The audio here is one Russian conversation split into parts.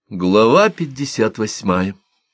Глава 58.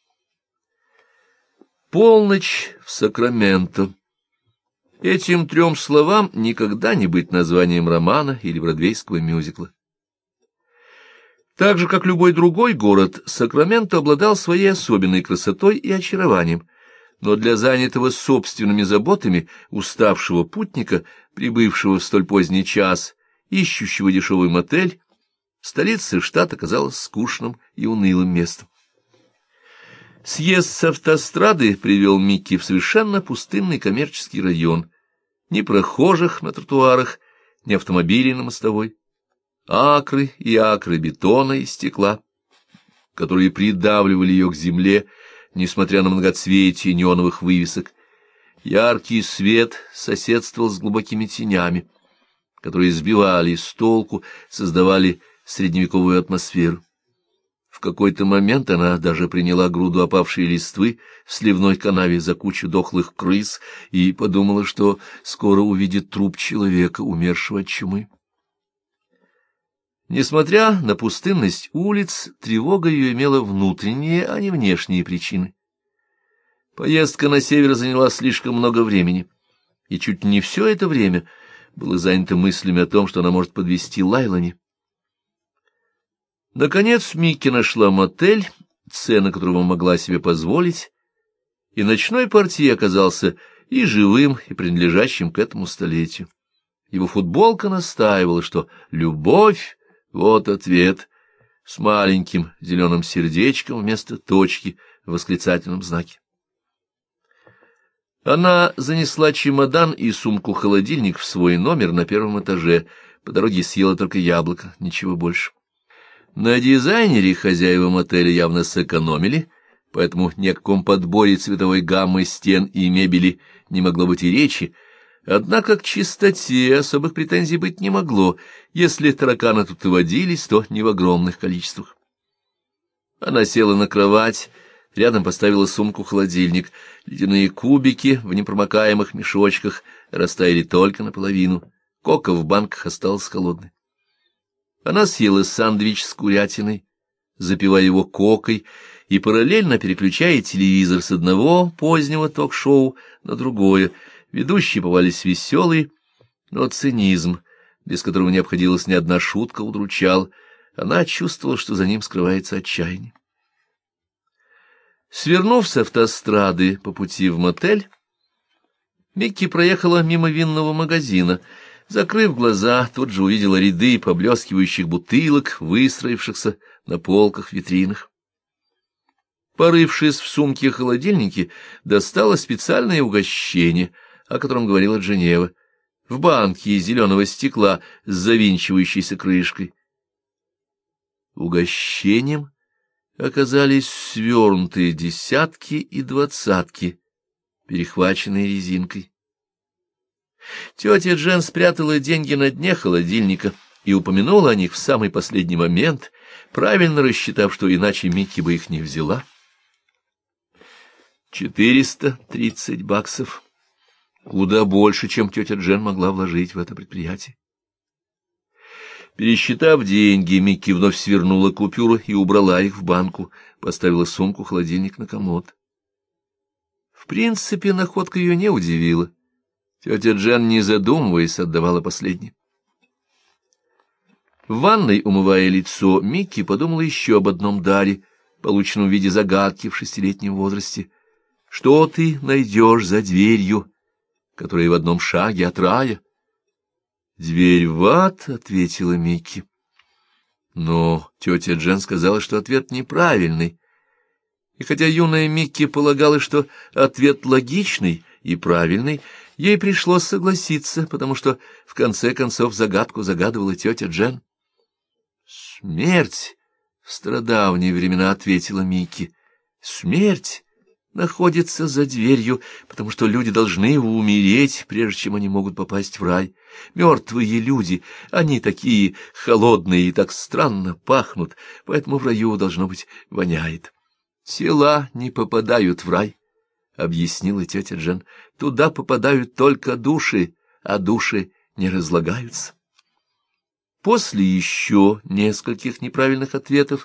Полночь в Сакраменто. Этим трем словам никогда не быть названием романа или бродвейского мюзикла. Так же, как любой другой город, Сакраменто обладал своей особенной красотой и очарованием, но для занятого собственными заботами уставшего путника, прибывшего в столь поздний час, ищущего дешевый мотель, столица штата казалась скучным и унылым местом. Съезд с автострады привел Микки в совершенно пустынный коммерческий район. Ни прохожих на тротуарах, ни автомобилей на мостовой. Акры и акры бетона и стекла, которые придавливали ее к земле, несмотря на многоцветие неоновых вывесок. Яркий свет соседствовал с глубокими тенями, которые сбивали с толку, создавали средневековую атмосферу. В какой-то момент она даже приняла груду опавшей листвы в сливной канаве за кучу дохлых крыс и подумала, что скоро увидит труп человека, умершего от чумы. Несмотря на пустынность улиц, тревога ее имела внутренние, а не внешние причины. Поездка на север заняла слишком много времени, и чуть не все это время было занято мыслями о том, что она может подвезти Лайлани. Наконец Микки нашла мотель, цены которого могла себе позволить, и ночной портье оказался и живым, и принадлежащим к этому столетию. Его футболка настаивала, что любовь — вот ответ, с маленьким зеленым сердечком вместо точки в восклицательном знаке. Она занесла чемодан и сумку-холодильник в свой номер на первом этаже, по дороге съела только яблоко, ничего больше. На дизайнере хозяева мотеля явно сэкономили, поэтому ни о каком подборе цветовой гаммы стен и мебели не могло быть и речи, однако к чистоте особых претензий быть не могло, если тараканы тут и водились, то не в огромных количествах. Она села на кровать, рядом поставила сумку-холодильник, ледяные кубики в непромокаемых мешочках растаяли только наполовину, кока в банках осталась холодной. Она съела сэндвич с курятиной, запивая его кокой и параллельно переключая телевизор с одного позднего ток-шоу на другое. Ведущие попались веселые, но цинизм, без которого не обходилась ни одна шутка, удручал. Она чувствовала, что за ним скрывается отчаяние. Свернув с автострады по пути в мотель, Микки проехала мимо винного магазина. Закрыв глаза, тут же увидела ряды поблескивающих бутылок, выстроившихся на полках-витринах. Порывшись в сумке-холодильнике, достала специальное угощение, о котором говорила Дженева, в банке из зеленого стекла с завинчивающейся крышкой. Угощением оказались свернутые десятки и двадцатки, перехваченные резинкой. Тетя Джен спрятала деньги на дне холодильника и упомянула о них в самый последний момент, правильно рассчитав, что иначе Микки бы их не взяла. $430. Куда больше, чем тетя Джен могла вложить в это предприятие. Пересчитав деньги, Микки вновь свернула купюры и убрала их в банку, поставила сумку-холодильник на комод. В принципе, находка ее не удивила. Тетя Джен, не задумываясь, отдавала последнее. В ванной, умывая лицо, Микки подумала еще об одном даре, полученном в виде загадки в 6-летнем возрасте. Что ты найдешь за дверью, которая в одном шаге от рая? «Дверь в ад», — ответила Микки. Но тетя Джен сказала, что ответ неправильный. И хотя юная Микки полагала, что ответ логичный и правильный, ей пришлось согласиться, потому что, в конце концов, загадку загадывала тетя Джен. «Смерть», — в стародавние времена ответила Микки, — «смерть находится за дверью, потому что люди должны умереть, прежде чем они могут попасть в рай. Мертвые люди, они такие холодные и так странно пахнут, поэтому в раю, должно быть, воняет. Тела не попадают в рай». — объяснила тетя Джен, — туда попадают только души, а души не разлагаются. После еще нескольких неправильных ответов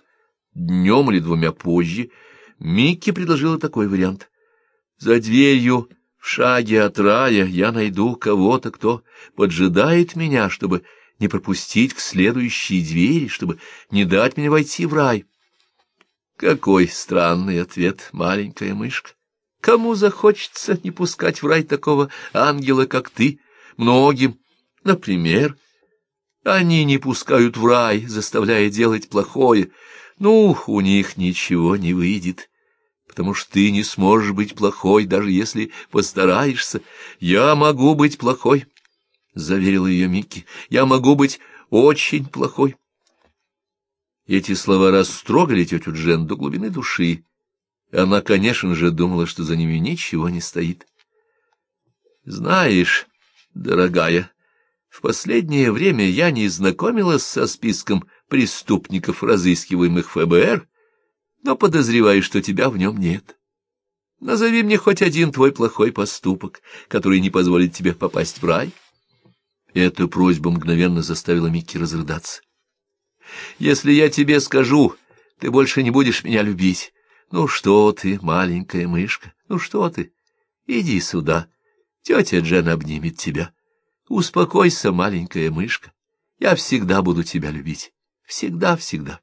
днем или 2 позже, Микки предложила такой вариант. За дверью в шаге от рая я найду кого-то, кто поджидает меня, чтобы не пропустить к следующей двери, чтобы не дать мне войти в рай. Какой странный ответ, маленькая мышка. Кому захочется не пускать в рай такого ангела, как ты? Многим, например. Они не пускают в рай, заставляя делать плохое. Ну, у них ничего не выйдет, потому что ты не сможешь быть плохой, даже если постараешься. Я могу быть плохой, — заверила ее Микки. Я могу быть очень плохой. Эти слова растрогали тетю Джен до глубины души. Она, конечно же, думала, что за ними ничего не стоит. Знаешь, дорогая, в последнее время я не знакомилась со списком преступников, разыскиваемых ФБР, но подозреваю, что тебя в нем нет. Назови мне хоть один твой плохой поступок, который не позволит тебе попасть в рай. Эта просьба мгновенно заставила Микки разрыдаться. Если я тебе скажу, ты больше не будешь меня любить. Ну что ты, маленькая мышка, ну что ты? Иди сюда, тетя Джен обнимет тебя. Успокойся, маленькая мышка, я всегда буду тебя любить. Всегда, всегда.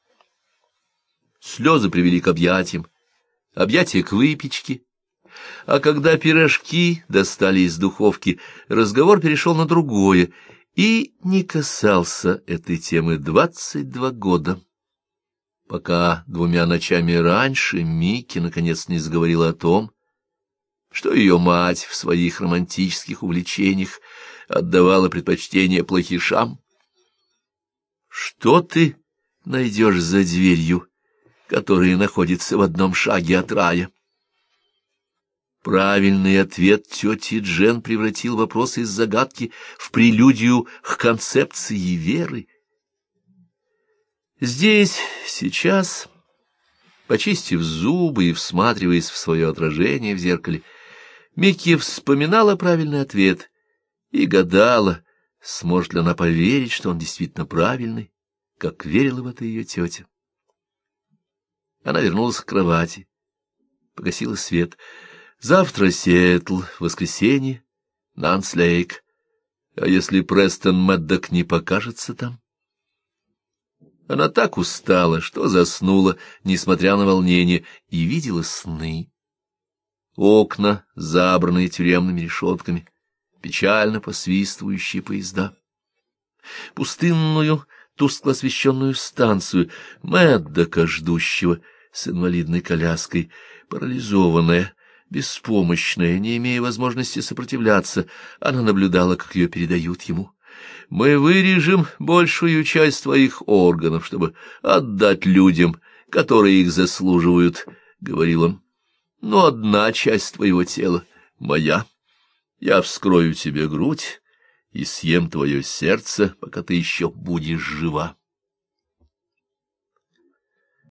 Слезы привели к объятиям, объятия к выпечке. А когда пирожки достали из духовки, разговор перешел на другое и не касался этой темы 22 года. Пока 2 ночами раньше Микки наконец не заговорила о том, что ее мать в своих романтических увлечениях отдавала предпочтение плохишам. Что ты найдешь за дверью, которая находится в 1 шаге от рая? Правильный ответ тети Джен превратил вопрос из загадки в прелюдию к концепции веры. Здесь, сейчас, почистив зубы и всматриваясь в свое отражение в зеркале, Микки вспоминала правильный ответ и гадала, сможет ли она поверить, что он действительно правильный, как верила в это ее тетя. Она вернулась к кровати, погасила свет. Завтра Сиэтл, воскресенье, Нанс-Лейк. А если Престон Мэддок не покажется там? Она так устала, что заснула, несмотря на волнение, и видела сны. Окна, забранные тюремными решетками, печально посвистывающие поезда. Пустынную, тускло освещенную станцию, Мэддока, ждущего с инвалидной коляской, парализованная, беспомощная, не имея возможности сопротивляться, она наблюдала, как ее передают ему. «Мы вырежем большую часть твоих органов, чтобы отдать людям, которые их заслуживают», — говорил он. «Но 1 часть твоего тела моя. Я вскрою тебе грудь и съем твое сердце, пока ты еще будешь жива».